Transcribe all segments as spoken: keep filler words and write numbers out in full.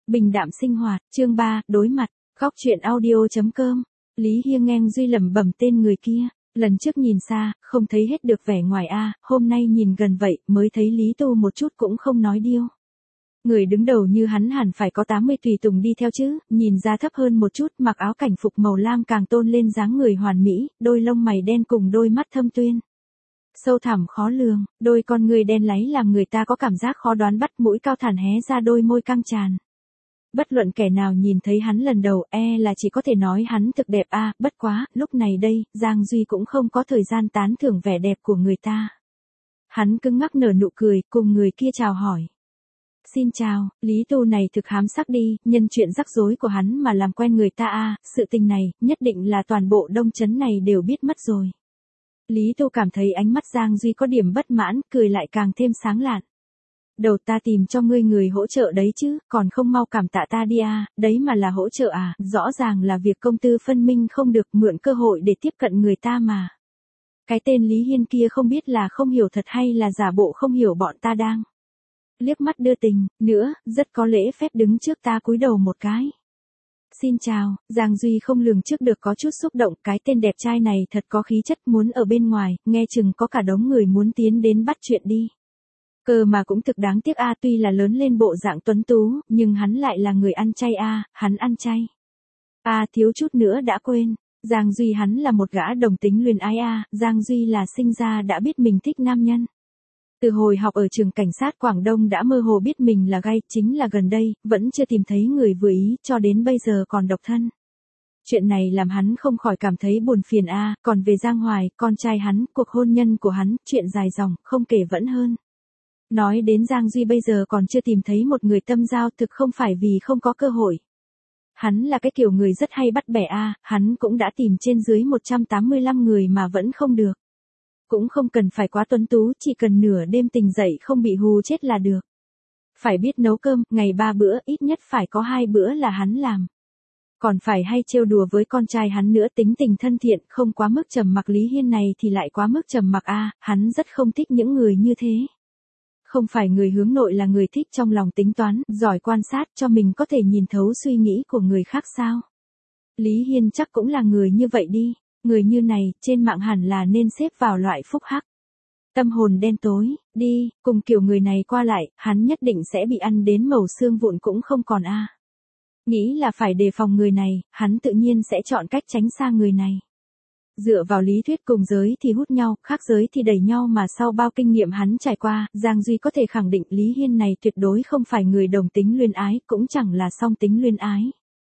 Bình đạm sinh hoạt, chương ba, đối mặt, góc truyện audio.com. Lý Hiên nghe Duy lẩm bẩm tên người kia, lần trước nhìn xa, không thấy hết được vẻ ngoài a, hôm nay nhìn gần vậy, mới thấy Lý Tu một chút cũng không nói điêu. Người đứng đầu như hắn hẳn phải có tám mươi tùy tùng đi theo chứ, nhìn ra thấp hơn một chút, mặc áo cảnh phục màu lam càng tôn lên dáng người hoàn mỹ, đôi lông mày đen cùng đôi mắt thâm tuyên. Sâu thẳm khó lường, đôi con người đen láy làm người ta có cảm giác khó đoán bắt, mũi cao thẳng hé ra đôi môi căng tràn. Bất luận kẻ nào nhìn thấy hắn lần đầu e là chỉ có thể nói hắn thực đẹp a, bất quá, lúc này đây, Giang Duy cũng không có thời gian tán thưởng vẻ đẹp của người ta. Hắn cứng ngắc nở nụ cười, cùng người kia chào hỏi. Xin chào, Lý Tu này thực hám sắc đi, nhân chuyện rắc rối của hắn mà làm quen người ta a, sự tình này, nhất định là toàn bộ Đông Trấn này đều biết mất rồi. Lý Tu cảm thấy ánh mắt Giang Duy có điểm bất mãn, cười lại càng thêm sáng lạn. Đầu ta tìm cho ngươi người hỗ trợ đấy chứ, còn không mau cảm tạ ta đi à, đấy mà là hỗ trợ à, rõ ràng là việc công tư phân minh không được, mượn cơ hội để tiếp cận người ta mà. Cái tên Lý Hiên kia không biết là không hiểu thật hay là giả bộ không hiểu bọn ta đang. Liếc mắt đưa tình, nữa, rất có lễ phép đứng trước ta cúi đầu một cái. Xin chào, Giang Duy không lường trước được có chút xúc động, cái tên đẹp trai này thật có khí chất, muốn ở bên ngoài, nghe chừng có cả đống người muốn tiến đến bắt chuyện đi. Cơ mà cũng thực đáng tiếc a, tuy là lớn lên bộ dạng tuấn tú, nhưng hắn lại là người ăn chay a, hắn ăn chay. A thiếu chút nữa đã quên, Giang Duy hắn là một gã đồng tính luyến ái a, Giang Duy là sinh ra đã biết mình thích nam nhân. Từ hồi học ở trường cảnh sát Quảng Đông đã mơ hồ biết mình là gay, chính là gần đây, vẫn chưa tìm thấy người vừa ý, cho đến bây giờ còn độc thân. Chuyện này làm hắn không khỏi cảm thấy buồn phiền a, còn về Giang Hoài, con trai hắn, cuộc hôn nhân của hắn, chuyện dài dòng, không kể vẫn hơn. Nói đến Giang Duy bây giờ còn chưa tìm thấy một người tâm giao, thực không phải vì không có cơ hội. Hắn là cái kiểu người rất hay bắt bẻ a, hắn cũng đã tìm trên dưới một trăm tám mươi lăm người mà vẫn không được. Cũng không cần phải quá tuấn tú, chỉ cần nửa đêm tỉnh dậy không bị hù chết là được. Phải biết nấu cơm, ngày ba bữa, ít nhất phải có hai bữa là hắn làm. Còn phải hay trêu đùa với con trai hắn nữa, tính tình thân thiện, không quá mức trầm mặc. Lý Hiên này thì lại quá mức trầm mặc a, hắn rất không thích những người như thế. Không phải người hướng nội là người thích trong lòng tính toán, giỏi quan sát cho mình có thể nhìn thấu suy nghĩ của người khác sao. Lý Hiên chắc cũng là người như vậy đi, người như này, trên mạng hẳn là nên xếp vào loại phúc hắc. Tâm hồn đen tối, đi, cùng kiểu người này qua lại, hắn nhất định sẽ bị ăn đến mẩu xương vụn cũng không còn a. Nghĩ là phải đề phòng người này, hắn tự nhiên sẽ chọn cách tránh xa người này. Dựa vào lý thuyết cùng giới thì hút nhau, khác giới thì đẩy nhau mà sau bao kinh nghiệm hắn trải qua, Giang Duy có thể khẳng định Lý Hiên này tuyệt đối không phải người đồng tính luyến ái, cũng chẳng là song tính luyến ái.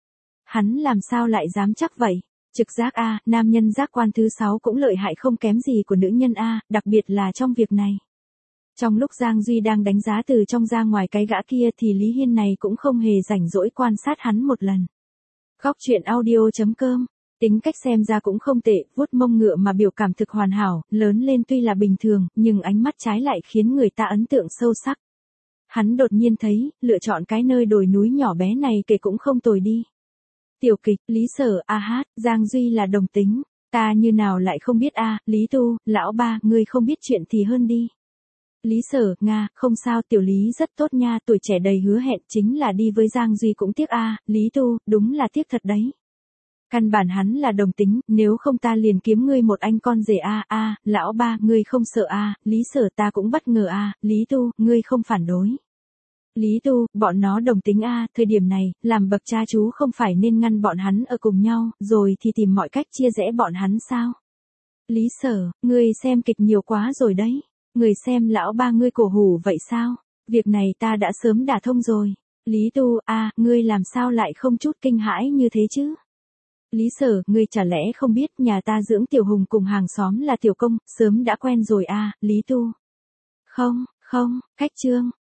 Hắn làm sao lại dám chắc vậy? Trực giác a, nam nhân giác quan thứ sáu cũng lợi hại không kém gì của nữ nhân a, đặc biệt là trong việc này. Trong lúc Giang Duy đang đánh giá từ trong ra ngoài cái gã kia thì Lý Hiên này cũng không hề rảnh rỗi quan sát hắn một lần. Góc truyện audio.com. Tính cách xem ra cũng không tệ, vuốt mông ngựa mà biểu cảm thực hoàn hảo, lớn lên tuy là bình thường, nhưng ánh mắt trái lại khiến người ta ấn tượng sâu sắc. Hắn đột nhiên thấy, lựa chọn cái nơi đồi núi nhỏ bé này kể cũng không tồi đi. Tiểu kịch, Lý Sở, a hát, Giang Duy là đồng tính, ta như nào lại không biết a, Lý Tu, lão ba, ngươi không biết chuyện thì hơn đi. Lý Sở, Nga, không sao, tiểu Lý rất tốt nha, tuổi trẻ đầy hứa hẹn, chính là đi với Giang Duy cũng tiếc a, Lý Tu, đúng là tiếc thật đấy. Căn bản hắn là đồng tính, nếu không ta liền kiếm ngươi một anh con rể a, a, lão ba, ngươi không sợ a, Lý Sở ta cũng bất ngờ a, Lý Tu, ngươi không phản đối. Lý Tu, bọn nó đồng tính a, thời điểm này, làm bậc cha chú không phải nên ngăn bọn hắn ở cùng nhau, rồi thì tìm mọi cách chia rẽ bọn hắn sao? Lý Sở, ngươi xem kịch nhiều quá rồi đấy, ngươi xem lão ba ngươi cổ hủ vậy sao? Việc này ta đã sớm đả thông rồi. Lý Tu, a, ngươi làm sao lại không chút kinh hãi như thế chứ? Lý Sở, ngươi chả lẽ không biết nhà ta dưỡng Tiểu Hùng cùng hàng xóm là Tiểu Công, sớm đã quen rồi a, Lý Tu. Không, không, cách trương,